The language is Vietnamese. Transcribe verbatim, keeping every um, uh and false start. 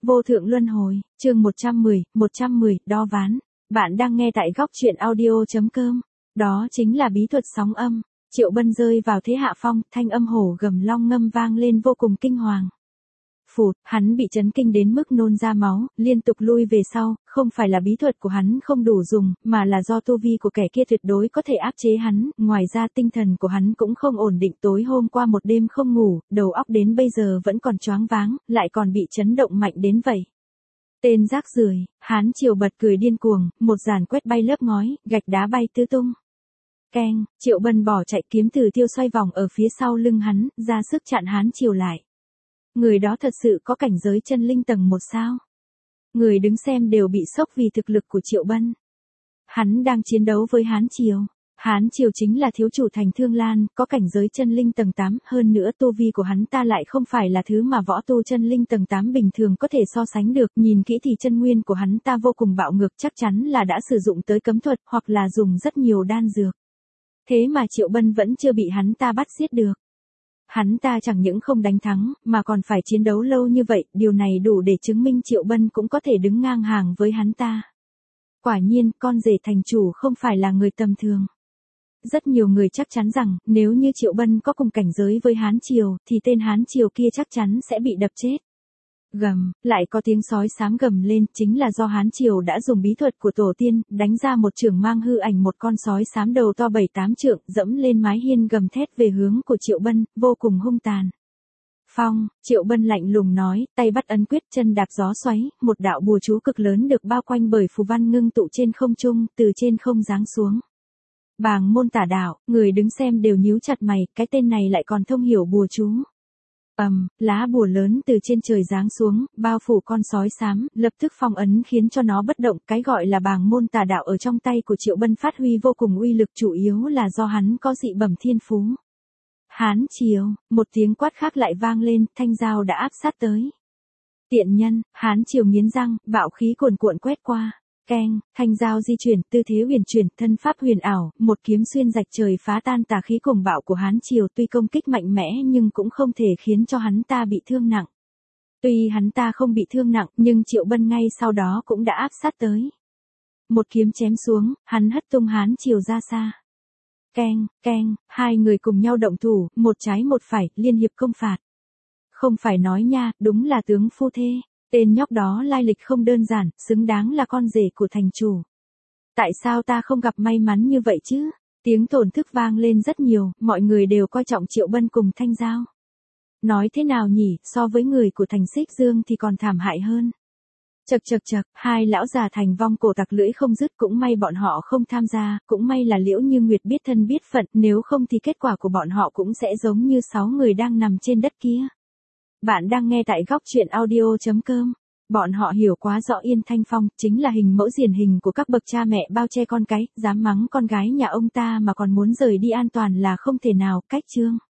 Vô thượng luân hồi, chương một trăm mười, một trăm mười, đo ván. Bạn đang nghe tại góc truyện audio.com. Đó chính là bí thuật sóng âm. Triệu Bân rơi vào thế hạ phong, thanh âm hổ gầm long ngâm vang lên vô cùng kinh hoàng. Phụt, hắn bị chấn kinh đến mức nôn ra máu, liên tục lui về sau, không phải là bí thuật của hắn không đủ dùng, mà là do tu vi của kẻ kia tuyệt đối có thể áp chế hắn, ngoài ra tinh thần của hắn cũng không ổn định, tối hôm qua một đêm không ngủ, đầu óc đến bây giờ vẫn còn choáng váng, lại còn bị chấn động mạnh đến vậy. Tên rác rưởi, Hán Triều bật cười điên cuồng, một giàn quét bay lớp ngói, gạch đá bay tứ tung. Keng, Triệu Bân bỏ chạy, kiếm từ tiêu xoay vòng ở phía sau lưng hắn, ra sức chặn Hán Triều lại. Người đó thật sự có cảnh giới chân linh tầng một sao? Người đứng xem đều bị sốc vì thực lực của Triệu Bân. Hắn đang chiến đấu với Hán Triều. Hán Triều chính là thiếu chủ thành Thương Lan, có cảnh giới chân linh tầng tám, hơn nữa tu vi của hắn ta lại không phải là thứ mà võ tu chân linh tầng tám bình thường có thể so sánh được, nhìn kỹ thì chân nguyên của hắn ta vô cùng bạo ngược, chắc chắn là đã sử dụng tới cấm thuật, hoặc là dùng rất nhiều đan dược. Thế mà Triệu Bân vẫn chưa bị hắn ta bắt giết được. Hắn ta chẳng những không đánh thắng, mà còn phải chiến đấu lâu như vậy, điều này đủ để chứng minh Triệu Bân cũng có thể đứng ngang hàng với hắn ta. Quả nhiên, con rể thành chủ không phải là người tầm thường. Rất nhiều người chắc chắn rằng, nếu như Triệu Bân có cùng cảnh giới với Hán Triều, thì tên Hán Triều kia chắc chắn sẽ bị đập chết. Gầm, lại có tiếng sói xám gầm lên, chính là do Hán Triều đã dùng bí thuật của tổ tiên, đánh ra một chưởng mang hư ảnh một con sói xám đầu to bảy tám trượng, dẫm lên mái hiên gầm thét về hướng của Triệu Bân, vô cùng hung tàn. Phong, Triệu Bân lạnh lùng nói, tay bắt ấn quyết, chân đạp gió xoáy, một đạo bùa chú cực lớn được bao quanh bởi phù văn ngưng tụ trên không trung, từ trên không giáng xuống. Bàng môn tả đạo, người đứng xem đều nhíu chặt mày, cái tên này lại còn thông hiểu bùa chú. Ầm, um, lá bùa lớn từ trên trời giáng xuống, bao phủ con sói xám, lập tức phong ấn khiến cho nó bất động, cái gọi là bàng môn tà đạo ở trong tay của Triệu Bân phát huy vô cùng uy lực, chủ yếu là do hắn có dị bẩm thiên phú. Hán Triều, một tiếng quát khác lại vang lên, thanh dao đã áp sát tới. Tiện nhân, Hán Triều nghiến răng, bạo khí cuồn cuộn quét qua. Keng, thanh dao di chuyển, tư thế huyền chuyển, thân pháp huyền ảo, một kiếm xuyên rạch trời phá tan tà khí cuồng bạo của Hán Triều, tuy công kích mạnh mẽ nhưng cũng không thể khiến cho hắn ta bị thương nặng. Tuy hắn ta không bị thương nặng, nhưng Triệu Bân ngay sau đó cũng đã áp sát tới. Một kiếm chém xuống, hắn hất tung Hán Triều ra xa. Keng, keng, hai người cùng nhau động thủ, một trái một phải, liên hiệp công phạt. Không phải nói nha, đúng là tướng phu thê. Tên nhóc đó lai lịch không đơn giản, xứng đáng là con rể của thành chủ. Tại sao ta không gặp may mắn như vậy chứ? Tiếng thổn thức vang lên rất nhiều, mọi người đều coi trọng Triệu Bân cùng thanh dao. Nói thế nào nhỉ, so với người của thành Xích Dương thì còn thảm hại hơn. Chật chật chật, hai lão già thành vong cổ tặc lưỡi không dứt, cũng may bọn họ không tham gia, cũng may là Liễu Như Nguyệt biết thân biết phận, nếu không thì kết quả của bọn họ cũng sẽ giống như sáu người đang nằm trên đất kia. Bạn đang nghe tại góc truyện audio.com. Bọn họ hiểu quá rõ Yên Thanh Phong chính là hình mẫu điển hình của các bậc cha mẹ bao che con cái, dám mắng con gái nhà ông ta mà còn muốn rời đi an toàn là không thể nào, cách chương.